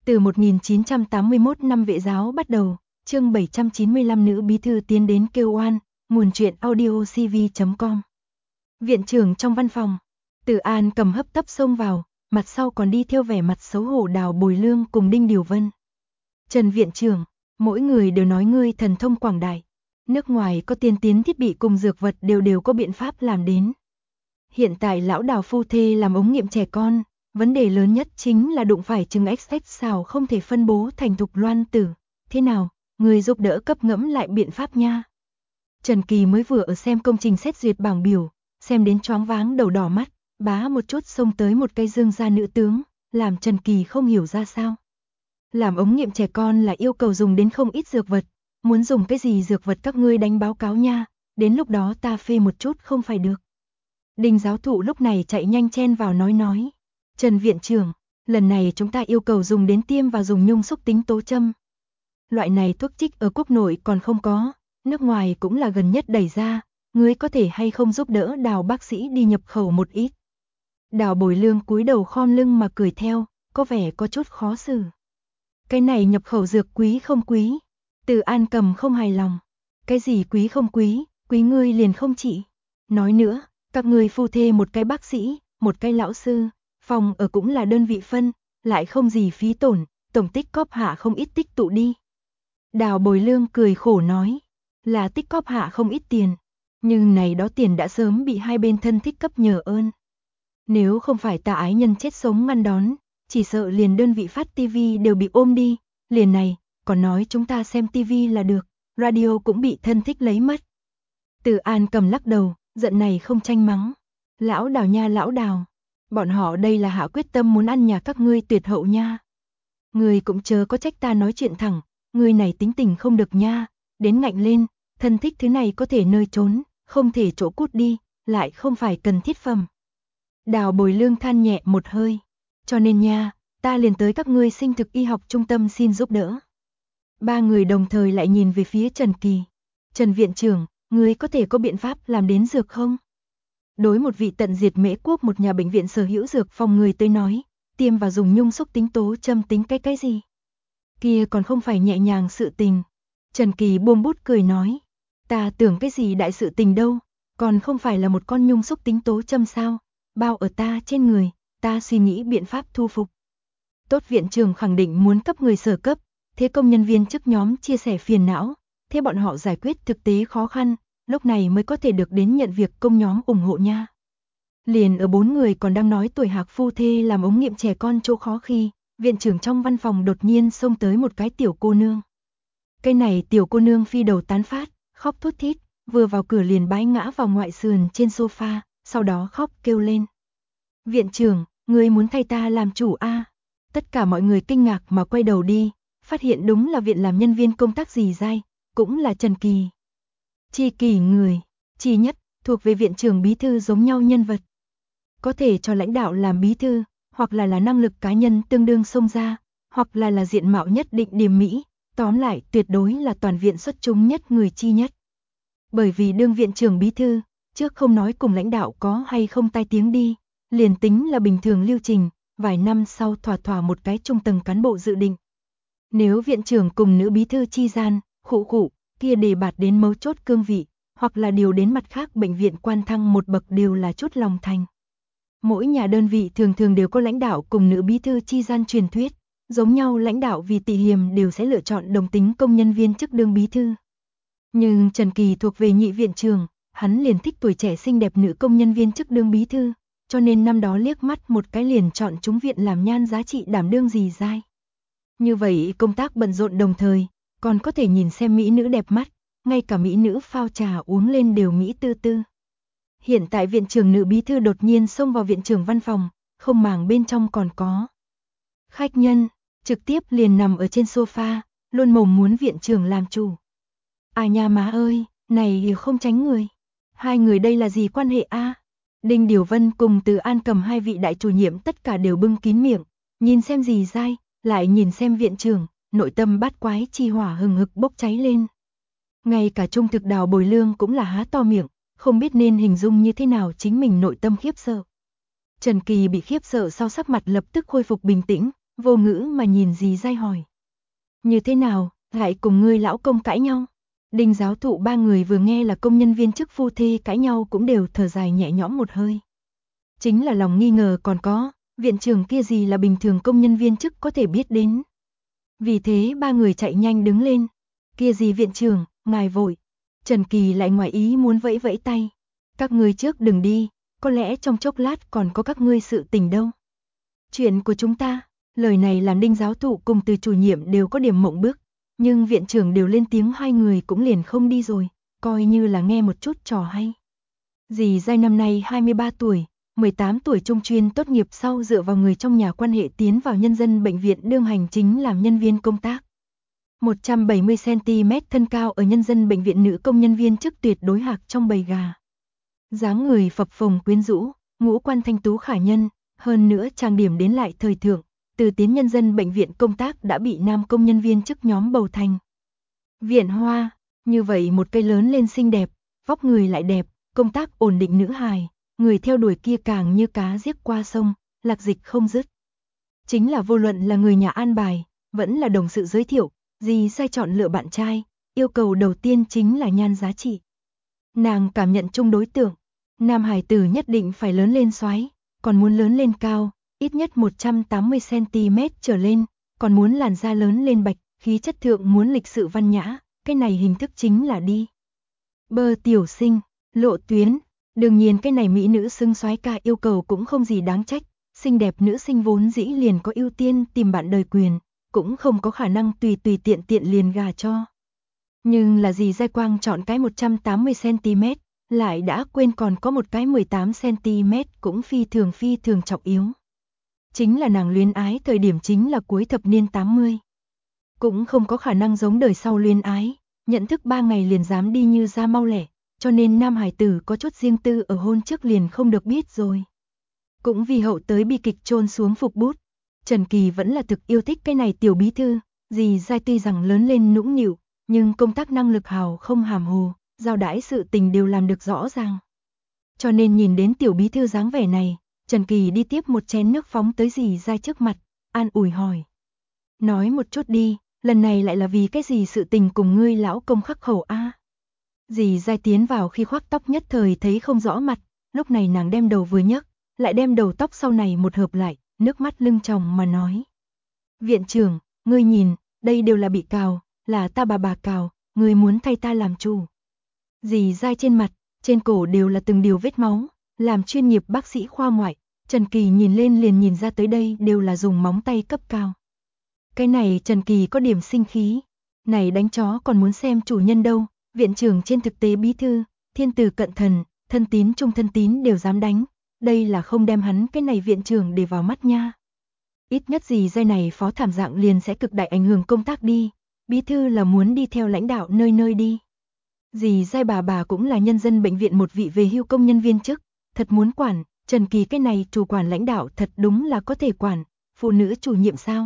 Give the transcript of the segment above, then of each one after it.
Từ 1981 năm vệ giáo bắt đầu, chương 795 nữ bí thư tiến đến kêu oan, nguồn truyện audiocv.com. Viện trưởng trong văn phòng, Từ An cầm hấp tấp xông vào, mặt sau còn đi theo vẻ mặt xấu hổ Đào Bồi Lương cùng Đinh Điều Vân. Trần viện trưởng, mỗi người đều nói ngươi thần thông quảng đại, nước ngoài có tiên tiến thiết bị cùng dược vật đều có biện pháp làm đến. Hiện tại lão Đào phu thê làm ống nghiệm trẻ con, vấn đề lớn nhất chính là đụng phải trứng XX xào không thể phân bố thành thục loan tử. Thế nào, người giúp đỡ cấp ngẫm lại biện pháp nha. Trần Kỳ mới vừa ở xem công trình xét duyệt bảng biểu, xem đến choáng váng đầu đỏ mắt, bá một chút xông tới một cây dương ra nữ tướng, làm Trần Kỳ không hiểu ra sao. Làm ống nghiệm trẻ con là yêu cầu dùng đến không ít dược vật, muốn dùng cái gì dược vật các ngươi đánh báo cáo nha, đến lúc đó ta phê một chút không phải được. Đinh giáo thụ lúc này chạy nhanh chen vào nói. Trần viện trưởng, lần này chúng ta yêu cầu dùng đến tiêm và dùng nhung xúc tính tố châm. Loại này thuốc trích ở quốc nội còn không có, nước ngoài cũng là gần nhất đẩy ra, ngươi có thể hay không giúp đỡ Đào bác sĩ đi nhập khẩu một ít. Đào Bồi Lương cúi đầu khom lưng mà cười theo, có vẻ có chút khó xử. Cái này nhập khẩu dược quý không quý? Từ An cầm không hài lòng. Cái gì quý không quý, quý ngươi liền không trị. Nói nữa, các ngươi phu thê một cái bác sĩ, một cái lão sư, phòng ở cũng là đơn vị phân, lại không gì phí tổn, tổng tích cóp hạ không ít tích tụ đi. Đào Bồi Lương cười khổ nói, là tích cóp hạ không ít tiền, nhưng này đó tiền đã sớm bị hai bên thân thích cấp nhờ ơn. Nếu không phải ta ái nhân chết sống ngăn đón, chỉ sợ liền đơn vị phát tivi đều bị ôm đi, liền này, còn nói chúng ta xem tivi là được, radio cũng bị thân thích lấy mất. Từ An cầm lắc đầu, giận này không tranh mắng. Lão Đào nha lão Đào, bọn họ đây là hạ quyết tâm muốn ăn nhà các ngươi tuyệt hậu nha. Ngươi cũng chớ có trách ta nói chuyện thẳng, ngươi này tính tình không được nha, đến ngạnh lên, thân thích thứ này có thể nơi trốn, không thể chỗ cút đi, lại không phải cần thiết phẩm. Đào Bồi Lương than nhẹ một hơi, cho nên nha, ta liền tới các ngươi sinh thực y học trung tâm xin giúp đỡ. Ba người đồng thời lại nhìn về phía Trần Kỳ. Trần viện trưởng, ngươi có thể có biện pháp làm đến dược không? Đối một vị tận diệt Mễ quốc một nhà bệnh viện sở hữu dược phòng người tới nói, tiêm và dùng nhung xúc tính tố châm tính cái gì? Kia còn không phải nhẹ nhàng sự tình. Trần Kỳ buông bút cười nói, ta tưởng cái gì đại sự tình đâu, còn không phải là một con nhung xúc tính tố châm sao, bao ở ta trên người, ta suy nghĩ biện pháp thu phục. Tốt viện trưởng khẳng định muốn cấp người sở cấp, thế công nhân viên chức nhóm chia sẻ phiền não, thế bọn họ giải quyết thực tế khó khăn, lúc này mới có thể được đến nhận việc công nhóm ủng hộ nha. Liền ở bốn người còn đang nói tuổi hạc phu thê làm ống nghiệm trẻ con chỗ khó khi, viện trưởng trong văn phòng đột nhiên xông tới một cái tiểu cô nương. Cái này tiểu cô nương phi đầu tán phát, khóc thút thít, vừa vào cửa liền bái ngã vào ngoại sườn trên sofa, sau đó khóc kêu lên. Viện trưởng, ngươi muốn thay ta làm chủ a? Tất cả mọi người kinh ngạc mà quay đầu đi, phát hiện đúng là viện làm nhân viên công tác dì dai, cũng là Trần Kỳ. Chi kỷ người, chi nhất, thuộc về viện trưởng bí thư giống nhau nhân vật. Có thể cho lãnh đạo làm bí thư, hoặc là năng lực cá nhân tương đương xông ra, hoặc là diện mạo nhất định điềm mỹ, tóm lại tuyệt đối là toàn viện xuất chúng nhất người chi nhất. Bởi vì đương viện trưởng bí thư, trước không nói cùng lãnh đạo có hay không tai tiếng đi, liền tính là bình thường lưu trình, vài năm sau thỏa một cái trung tầng cán bộ dự định. Nếu viện trưởng cùng nữ bí thư chi gian, khụ, kia đề bạt đến mấu chốt cương vị, hoặc là điều đến mặt khác bệnh viện quan thăng một bậc đều là chút lòng thành. Mỗi nhà đơn vị thường đều có lãnh đạo cùng nữ bí thư chi gian truyền thuyết, giống nhau lãnh đạo vì tị hiềm đều sẽ lựa chọn đồng tính công nhân viên chức đương bí thư. Nhưng Trần Kỳ thuộc về nhị viện trưởng, hắn liền thích tuổi trẻ xinh đẹp nữ công nhân viên chức đương bí thư, cho nên năm đó liếc mắt một cái liền chọn chúng viện làm nhan giá trị đảm đương dì dai. Như vậy công tác bận rộn đồng thời, còn có thể nhìn xem mỹ nữ đẹp mắt, ngay cả mỹ nữ phao trà uống lên đều mỹ tư tư. Hiện tại viện trưởng nữ bí thư đột nhiên xông vào viện trưởng văn phòng, không màng bên trong còn có khách nhân, trực tiếp liền nằm ở trên sofa, luôn mồm muốn viện trưởng làm chủ. À nha má ơi, này không tránh người. Hai người đây là gì quan hệ a? Đinh Điều Vân cùng Từ An cầm hai vị đại chủ nhiệm tất cả đều bưng kín miệng, nhìn xem gì dai, lại nhìn xem viện trưởng, nội tâm bát quái chi hỏa hừng hực bốc cháy lên. Ngay cả trung thực Đào Bồi Lương cũng là há to miệng, không biết nên hình dung như thế nào chính mình nội tâm khiếp sợ. Trần Kỳ bị khiếp sợ sau sắc mặt lập tức khôi phục bình tĩnh, vô ngữ mà nhìn dì dai hỏi. Như thế nào, lại cùng ngươi lão công cãi nhau? Đinh giáo thụ ba người vừa nghe là công nhân viên chức phu thê cãi nhau cũng đều thở dài nhẹ nhõm một hơi. Chính là lòng nghi ngờ còn có, viện trưởng kia gì là bình thường công nhân viên chức có thể biết đến. Vì thế ba người chạy nhanh đứng lên. Kia gì viện trưởng, ngài vội. Trần Kỳ lại ngoài ý muốn vẫy vẫy tay. Các ngươi trước đừng đi, có lẽ trong chốc lát còn có các ngươi sự tình đâu. Chuyện của chúng ta, lời này làm Đinh giáo thụ cùng Từ chủ nhiệm đều có điểm mộng bức, nhưng viện trưởng đều lên tiếng hai người cũng liền không đi rồi, coi như là nghe một chút trò hay. Dì Giai năm nay 23 tuổi, 18 tuổi trung chuyên tốt nghiệp sau dựa vào người trong nhà quan hệ tiến vào nhân dân bệnh viện đương hành chính làm nhân viên công tác. 170cm thân cao ở nhân dân bệnh viện nữ công nhân viên chức tuyệt đối hạc trong bầy gà. Dáng người phập phồng quyến rũ, ngũ quan thanh tú khả nhân, hơn nữa trang điểm đến lại thời thượng, từ tiến nhân dân bệnh viện công tác đã bị nam công nhân viên chức nhóm bầu thành. Viện Hoa, như vậy một cây lớn lên xinh đẹp, vóc người lại đẹp, công tác ổn định nữ hài, người theo đuổi kia càng như cá giết qua sông, lạc dịch không dứt. Chính là vô luận là người nhà an bài, vẫn là đồng sự giới thiệu, dì sai chọn lựa bạn trai, yêu cầu đầu tiên chính là nhan giá trị. Nàng cảm nhận chung đối tượng, nam hài tử nhất định phải lớn lên xoái, còn muốn lớn lên cao, ít nhất 180cm trở lên, còn muốn làn da lớn lên bạch, khí chất thượng muốn lịch sự văn nhã, cái này hình thức chính là đi. Bơ tiểu sinh, lộ tuyến, đương nhiên cái này mỹ nữ xứng soái ca yêu cầu cũng không gì đáng trách, xinh đẹp nữ sinh vốn dĩ liền có ưu tiên tìm bạn đời quyền, cũng không có khả năng tùy tiện liền gà cho. Nhưng là gì Giai Quang chọn cái 180cm, lại đã quên còn có một cái 18cm cũng phi thường trọng yếu. Chính là nàng luyến ái thời điểm chính là cuối thập niên 80. Cũng không có khả năng giống đời sau luyến ái, nhận thức 3 ngày liền dám đi như ra mau lẻ, cho nên nam hải tử có chút riêng tư ở hôn trước liền không được biết rồi. Cũng vì hậu tới bi kịch chôn xuống phục bút, Trần Kỳ vẫn là thực yêu thích cái này tiểu bí thư, dì Giai tuy rằng lớn lên nũng nịu, nhưng công tác năng lực hào không hàm hồ, giao đãi sự tình đều làm được rõ ràng. Cho nên nhìn đến tiểu bí thư dáng vẻ này, Trần Kỳ đi tiếp một chén nước phóng tới dì Giai trước mặt, an ủi hỏi. Nói một chút đi, lần này lại là vì cái gì sự tình cùng ngươi lão công khắc khẩu a? Dì Giai tiến vào khi khoác tóc nhất thời thấy không rõ mặt, lúc này nàng đem đầu vừa nhấc, lại đem đầu tóc sau này một hợp lại, nước mắt lưng tròng mà nói. Viện trưởng, ngươi nhìn, đây đều là bị cào, là ta bà cào, ngươi muốn thay ta làm chủ. Dì Giai trên mặt, trên cổ đều là từng điều vết máu, làm chuyên nghiệp bác sĩ khoa ngoại, Trần Kỳ nhìn lên liền nhìn ra tới đây đều là dùng móng tay cấp cao. Cái này Trần Kỳ có điểm sinh khí, này đánh chó còn muốn xem chủ nhân đâu, viện trưởng trên thực tế bí thư, thiên tử cận thần, thân tín trung thân tín đều dám đánh, đây là không đem hắn cái này viện trưởng để vào mắt nha. Ít nhất gì Giai này phó thảm dạng liền sẽ cực đại ảnh hưởng công tác đi, bí thư là muốn đi theo lãnh đạo nơi đi. Dì Giai bà cũng là nhân dân bệnh viện một vị về hưu công nhân viên chức, thật muốn quản, Trần Kỳ cái này chủ quản lãnh đạo thật đúng là có thể quản, phụ nữ chủ nhiệm sao?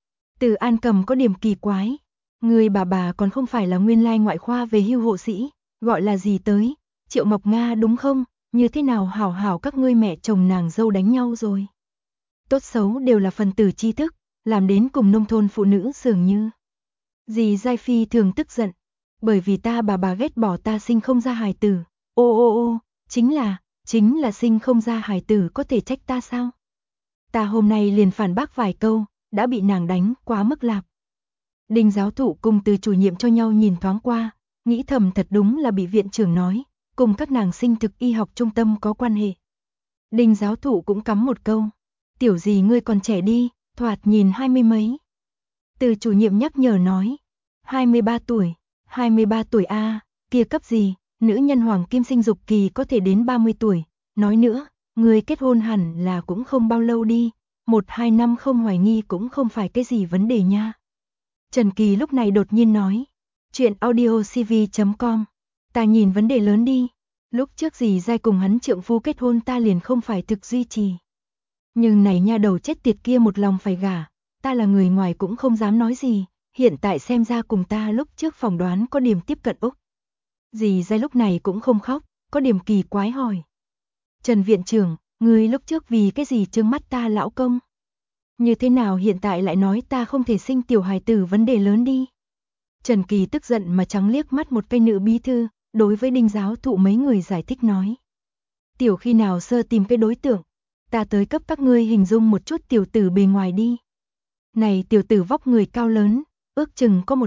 Từ An Cầm có điểm kỳ quái, người bà còn không phải là nguyên lai ngoại khoa về hưu hộ sĩ, gọi là gì tới, Triệu Mộc Nga đúng không? Như thế nào hảo các ngươi mẹ chồng nàng dâu đánh nhau rồi. Tốt xấu đều là phần tử tri thức, làm đến cùng nông thôn phụ nữ dường như. Dì Giai Phi thường tức giận, bởi vì ta bà ghét bỏ ta sinh không ra hài tử, ô, chính là sinh không ra hài tử có thể trách ta sao? Ta hôm nay liền phản bác vài câu, đã bị nàng đánh quá mức lạp. Đinh giáo thụ cùng Từ chủ nhiệm cho nhau nhìn thoáng qua, nghĩ thầm thật đúng là bị viện trưởng nói, cùng các nàng sinh thực y học trung tâm có quan hệ. Đinh giáo thụ cũng cắm một câu, tiểu gì ngươi còn trẻ đi, thoạt nhìn 20 mấy. Từ chủ nhiệm nhắc nhở nói, 23 tuổi a, kia cấp gì, nữ nhân hoàng kim sinh dục kỳ có thể đến 30 tuổi, nói nữa, người kết hôn hẳn là cũng không bao lâu đi, 1-2 năm không hoài nghi cũng không phải cái gì vấn đề nha. Trần Kỳ lúc này đột nhiên nói, chuyện audiocv.com, ta nhìn vấn đề lớn đi, lúc trước dì Giai cùng hắn trượng phu kết hôn ta liền không phải thực duy trì. Nhưng này nha đầu chết tiệt kia một lòng phải gả, ta là người ngoài cũng không dám nói gì, hiện tại xem ra cùng ta lúc trước phỏng đoán có điểm tiếp cận Úc. Dì Giai lúc này cũng không khóc, có điểm kỳ quái hỏi. Trần viện trưởng, người lúc trước vì cái gì trừng mắt ta lão công? Như thế nào hiện tại lại nói ta không thể sinh tiểu hài tử, vấn đề lớn đi. Trần Kỳ tức giận mà trắng liếc mắt một cái nữ bí thư, đối với Đinh giáo thụ mấy người giải thích nói. Tiểu khi nào sơ tìm cái đối tượng, ta tới cấp các ngươi hình dung một chút tiểu tử bề ngoài đi. Này tiểu tử vóc người cao lớn, ước chừng có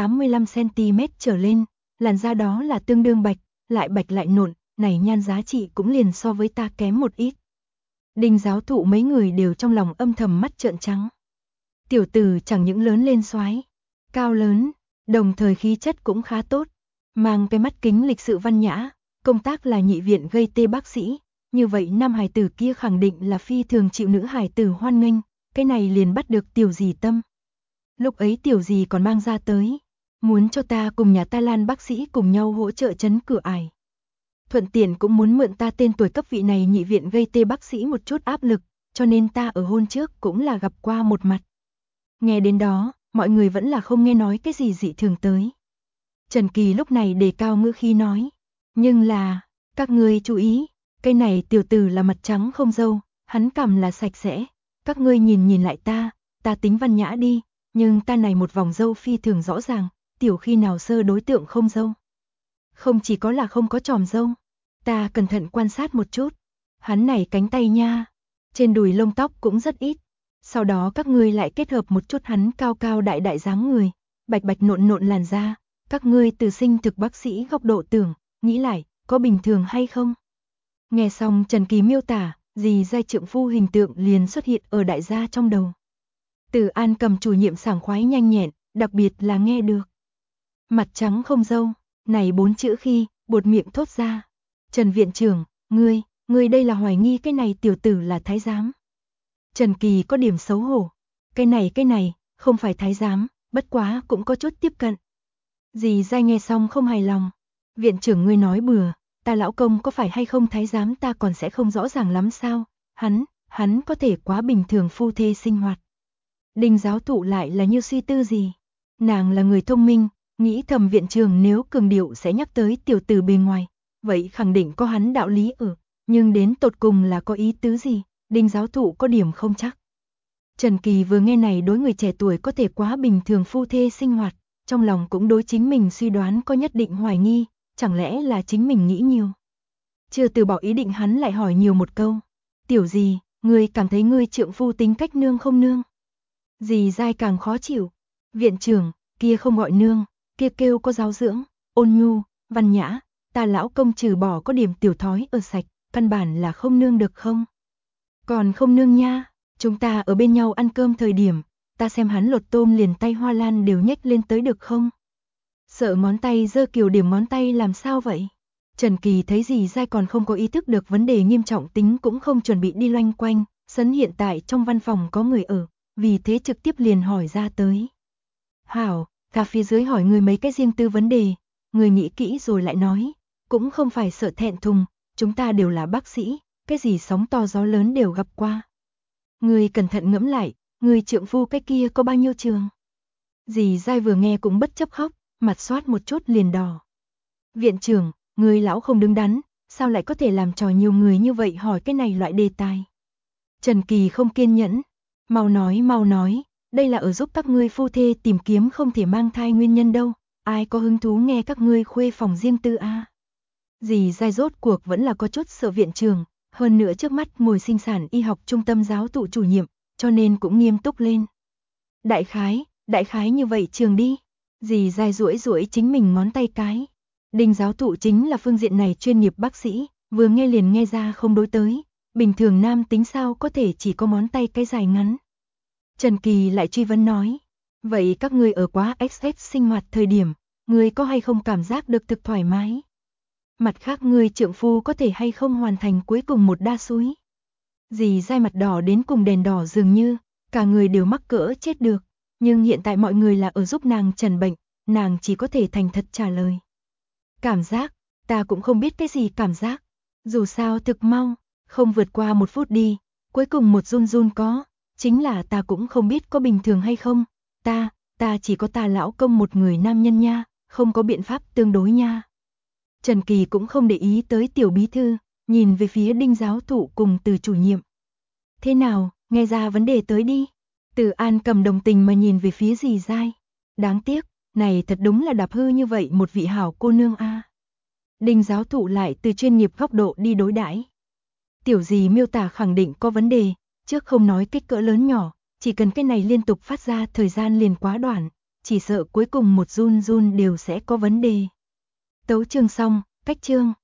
185cm trở lên, làn da đó là tương đương bạch lại nộn, này nhan giá trị cũng liền so với ta kém một ít. Đinh giáo thụ mấy người đều trong lòng âm thầm mắt trợn trắng. Tiểu tử chẳng những lớn lên soái, cao lớn, đồng thời khí chất cũng khá tốt, mang cái mắt kính lịch sự văn nhã, công tác là nhị viện gây tê bác sĩ, như vậy nam hài tử kia khẳng định là phi thường chịu nữ hài tử hoan nghênh, cái này liền bắt được tiểu dì tâm. Lúc ấy tiểu dì còn mang ra tới, muốn cho ta cùng nhà ta Lan bác sĩ cùng nhau hỗ trợ chấn cửa ải. Thuận tiện cũng muốn mượn ta tên tuổi cấp vị này nhị viện gây tê bác sĩ một chút áp lực, cho nên ta ở hôn trước cũng là gặp qua một mặt. Nghe đến đó, mọi người vẫn là không nghe nói cái gì dị thường tới. Trần Kỳ lúc này đề cao ngữ khí nói, nhưng là, các ngươi chú ý, cái này tiểu tử là mặt trắng không râu, hắn cằm là sạch sẽ, các ngươi nhìn lại ta tính văn nhã đi, nhưng ta này một vòng râu phi thường rõ ràng, tiểu khi nào sơ đối tượng không râu. Không chỉ có là không có chòm râu, ta cẩn thận quan sát một chút, hắn này cánh tay nha, trên đùi lông tóc cũng rất ít, sau đó các ngươi lại kết hợp một chút hắn cao cao đại dáng người, bạch nộn làn da, các ngươi từ sinh thực bác sĩ góc độ tưởng, nghĩ lại, có bình thường hay không? Nghe xong Trần Kỳ miêu tả, dì giai trượng phu hình tượng liền xuất hiện ở đại gia trong đầu. Từ An Cầm chủ nhiệm sảng khoái nhanh nhẹn, đặc biệt là nghe được. Mặt trắng không râu, này 4 chữ khi, buột miệng thốt ra. Trần viện trưởng, ngươi đây là hoài nghi cái này tiểu tử là thái giám. Trần Kỳ có điểm xấu hổ. Cái này, không phải thái giám, bất quá cũng có chút tiếp cận. Dì giai nghe xong không hài lòng. Viện trưởng ngươi nói bừa, ta lão công có phải hay không thái giám ta còn sẽ không rõ ràng lắm sao, hắn có thể quá bình thường phu thê sinh hoạt. Đinh giáo thụ lại là như suy tư gì. Nàng là người thông minh, nghĩ thầm viện trưởng nếu cường điệu sẽ nhắc tới tiểu tử bề ngoài, vậy khẳng định có hắn đạo lý ở, nhưng đến tột cùng là có ý tứ gì, Đinh giáo thụ có điểm không chắc. Trần Kỳ vừa nghe này đối người trẻ tuổi có thể quá bình thường phu thê sinh hoạt, trong lòng cũng đối chính mình suy đoán có nhất định hoài nghi, chẳng lẽ là chính mình nghĩ nhiều. Chưa từ bỏ ý định hắn lại hỏi nhiều một câu, tiểu gì, ngươi cảm thấy ngươi trượng phu tính cách nương không nương? Dì dai càng khó chịu, viện trưởng, kia không gọi nương, kia kêu có giáo dưỡng, ôn nhu, văn nhã, ta lão công trừ bỏ có điểm tiểu thói ở sạch, căn bản là không nương được không? Còn không nương nha, chúng ta ở bên nhau ăn cơm thời điểm, ta xem hắn lột tôm liền tay hoa lan đều nhếch lên tới được không? Sợ ngón tay giơ kiểu điểm ngón tay làm sao vậy? Trần Kỳ thấy dì dai còn không có ý thức được vấn đề nghiêm trọng tính cũng không chuẩn bị đi loanh quanh, sấn hiện tại trong văn phòng có người ở, vì thế trực tiếp liền hỏi ra tới. Hảo, ta phía dưới hỏi người mấy cái riêng tư vấn đề, người nghĩ kỹ rồi lại nói, cũng không phải sợ thẹn thùng, chúng ta đều là bác sĩ, cái gì sóng to gió lớn đều gặp qua. Người cẩn thận ngẫm lại, người trượng phu cái kia có bao nhiêu trường? Dì dai vừa nghe cũng bất chấp khóc, mặt xoát một chút liền đỏ. Viện trưởng, người lão không đứng đắn, sao lại có thể làm trò nhiều người như vậy hỏi cái này loại đề tài? Trần Kỳ không kiên nhẫn, mau nói, đây là ở giúp các ngươi phu thê tìm kiếm không thể mang thai nguyên nhân đâu, ai có hứng thú nghe các ngươi khuê phòng riêng tư a? Dì dai rốt cuộc vẫn là có chút sợ viện trưởng, hơn nữa trước mắt ngồi sinh sản y học trung tâm giáo thụ chủ nhiệm, cho nên cũng nghiêm túc lên. Đại khái như vậy trường đi. Dì dai duỗi chính mình ngón tay cái. Đinh giáo thụ chính là phương diện này chuyên nghiệp bác sĩ, vừa nghe liền nghe ra không đối tới, bình thường nam tính sao có thể chỉ có ngón tay cái dài ngắn. Trần Kỳ lại truy vấn nói, vậy các ngươi ở quá XX sinh hoạt thời điểm, ngươi có hay không cảm giác được thực thoải mái? Mặt khác ngươi trượng phu có thể hay không hoàn thành cuối cùng một đa súi? Dì dai mặt đỏ đến cùng đèn đỏ dường như, cả người đều mắc cỡ chết được, nhưng hiện tại mọi người là ở giúp nàng trần bệnh, nàng chỉ có thể thành thật trả lời. Cảm giác, ta cũng không biết cái gì cảm giác, dù sao thực mau, không vượt qua 1 phút đi, cuối cùng một run có, chính là ta cũng không biết có bình thường hay không, ta chỉ có ta lão công một người nam nhân nha, không có biện pháp tương đối nha. Trần Kỳ cũng không để ý tới tiểu bí thư, nhìn về phía Đinh giáo thụ cùng Từ chủ nhiệm. Thế nào, nghe ra vấn đề tới đi, Từ An cầm đồng tình mà nhìn về phía dì dai. Đáng tiếc, này thật đúng là đạp hư như vậy một vị hảo cô nương a. Đinh giáo thụ lại từ chuyên nghiệp góc độ đi đối đãi. Tiểu dì miêu tả khẳng định có vấn đề, trước không nói kích cỡ lớn nhỏ, chỉ cần cái này liên tục phát ra thời gian liền quá đoạn, chỉ sợ cuối cùng một run run đều sẽ có vấn đề. Tấu chương xong, cách chương.